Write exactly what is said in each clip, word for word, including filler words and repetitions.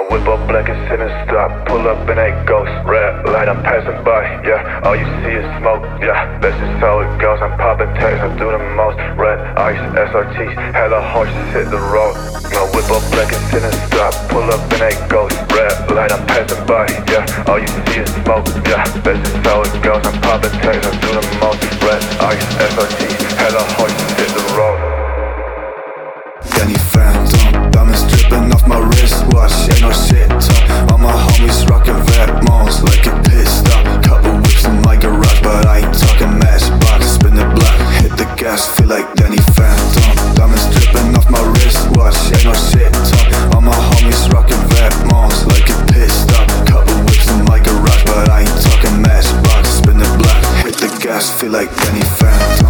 whip up black and sit and stop. Pull up in a ghost, red light, I'm passing by. Yeah, all you see is smoke. Yeah, that's just how it goes. I'm popping tags, I do the most. Red ice, S R Ts, hella horses hit the road. My whip up black and sit and stop. Pull up in a ghost, red light, I'm passing by. Yeah, all you see is smoke. Yeah, that's just how it goes. I'm popping tags, I do the most. Red ice, S R Ts, hella horses hit the road. Danny Phantom, diamonds dripping off my wristwatch. Ain't no shit talk. All my homies rockin' Vetements like a pit stop. Couple whips in my garage, but I ain't talking Matchbox. Spin the block, hit the gas, feel like Danny Phantom. Diamonds dripping off my wristwatch. Ain't no shit talk. All my homies rockin' Vetements like a pit stop. Couple whips in my garage, but I ain't talking Matchbox. Spin the block, hit the gas, feel like Danny Phantom.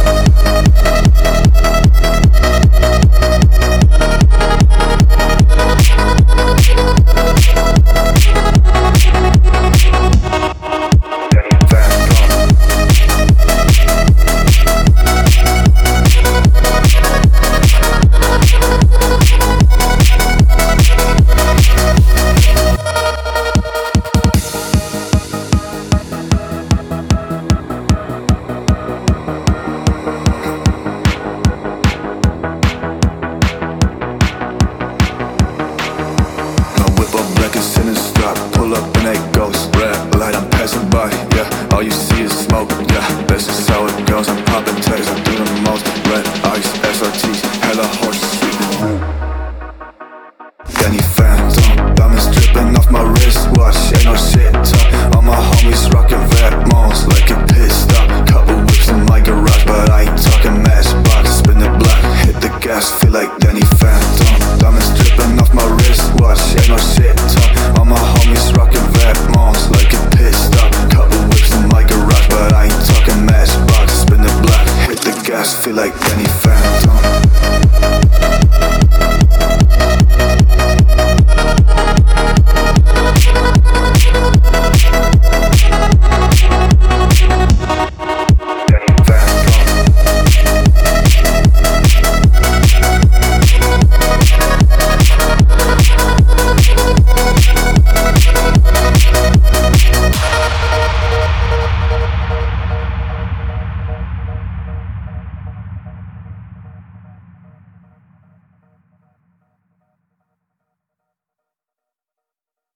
Pull up in a ghost, red light, I'm passing by. Yeah, all you see is smoke. Yeah, that's just how it goes. I'm popping tags, I do the most. Red ice, S R Ts, hella horses sweet the room. Danny Phantom, diamonds dripping off my wristwatch. Ain't no shit talk. All my homies rockin'